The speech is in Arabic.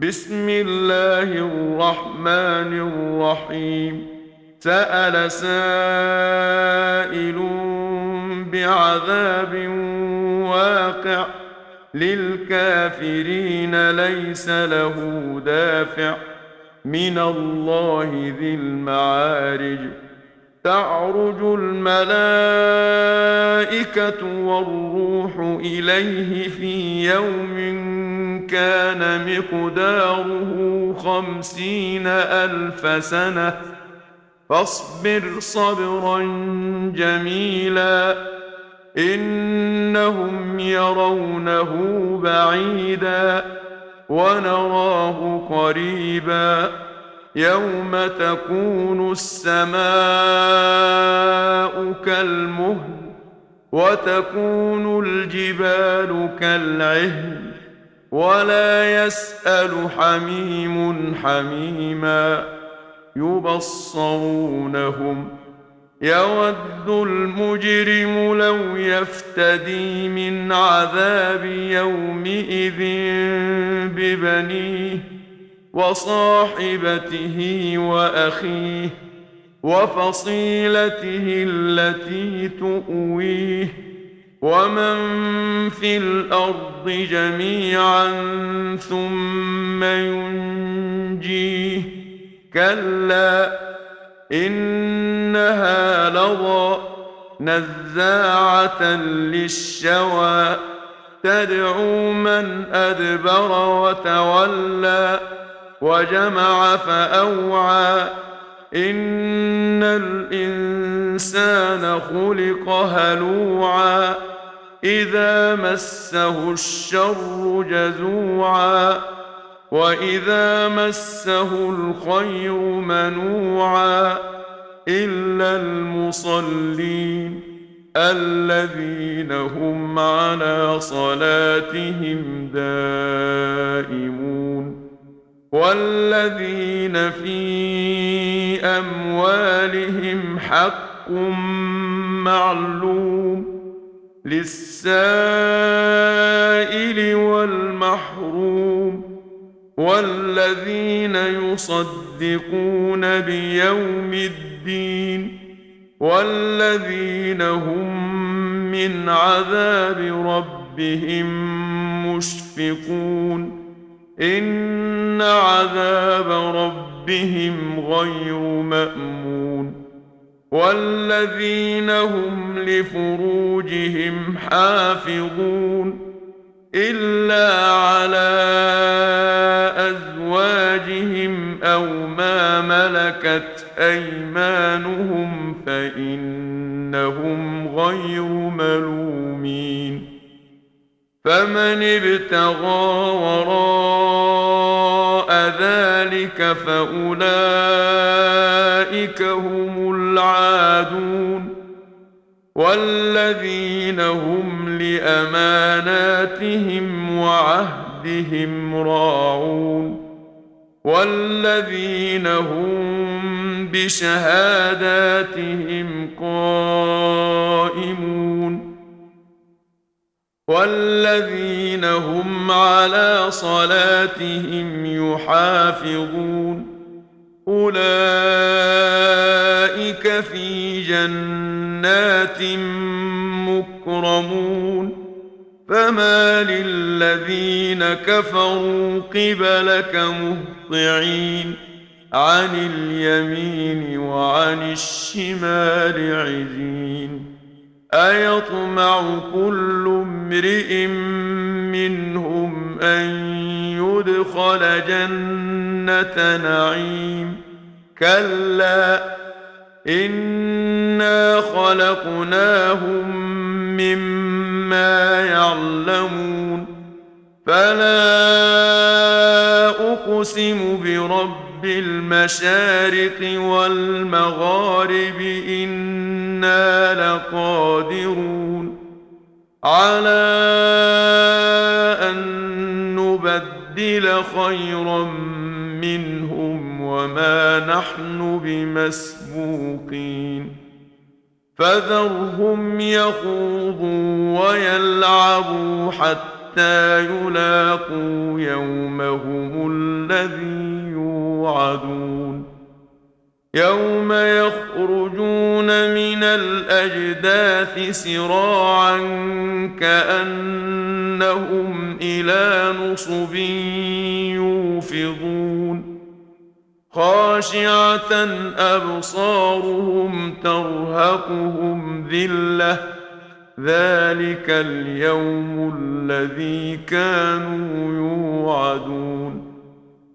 بسم الله الرحمن الرحيم. سأل سائل بعذاب واقع للكافرين ليس له دافع من الله ذي المعارج. تعرج الملائكة والروح إليه في يوم كان مقداره 50,000 سنة فاصبر صبرا جميلا إنهم يرونه بعيدا ونراه قريبا يوم تكون السماء كالمهل وتكون الجبال كالعهن ولا يسأل حميم حميما يبصرونهم يود المجرم لو يفتدي من عذاب يومئذ ببنيه وصاحبته وأخيه وفصيلته التي تؤويه ومن في الأرض جميعا ثم ينجيه كلا إنها لظى نزاعة للشوى تدعو من أدبر وتولى وجمع فأوعى إن الإنسان خلق هلوعا إذا مسه الشر جزوعا وإذا مسه الخير منوعا إلا المصلين الذين هم على صلاتهم دائمون والذين في أموالهم حق معلوم للسائل والمحروم والذين يصدقون بيوم الدين والذين هم من عذاب ربهم مشفقون إن عذاب ربهم غير مأمون والذين هم لفروجهم حافظون إلا على أزواجهم أو ما ملكت أيمانهم فإنهم غير ملومين فمن ابتغى وراء ذلك فأولئك هم العادون والذين هم لأماناتهم وعهدهم راعون والذين هم بشهاداتهم قائمون والذين هم على صلاتهم يحافظون أولئك في جنات مكرمون فما للذين كفروا قبلك مهطعين عن اليمين وعن الشمال عزين أيطمع كل امرئ منهم أن يدخل جنة نعيم كلا إنا خلقناهم مما يعلمون فلا أقسم برب المشارق والمغارب إنا لقادرون على أن نبدل خيرا منهم وما نحن بمسبوقين فذرهم يخوضوا ويلعبوا حتى حتى يلاقوا يومهم الذي يوعدون يوم يخرجون من الأجداث سراعا كأنهم إلى نصب يوفضون خاشعة أبصارهم ترهقهم ذلة ذلك اليوم الذي كانوا يوعدون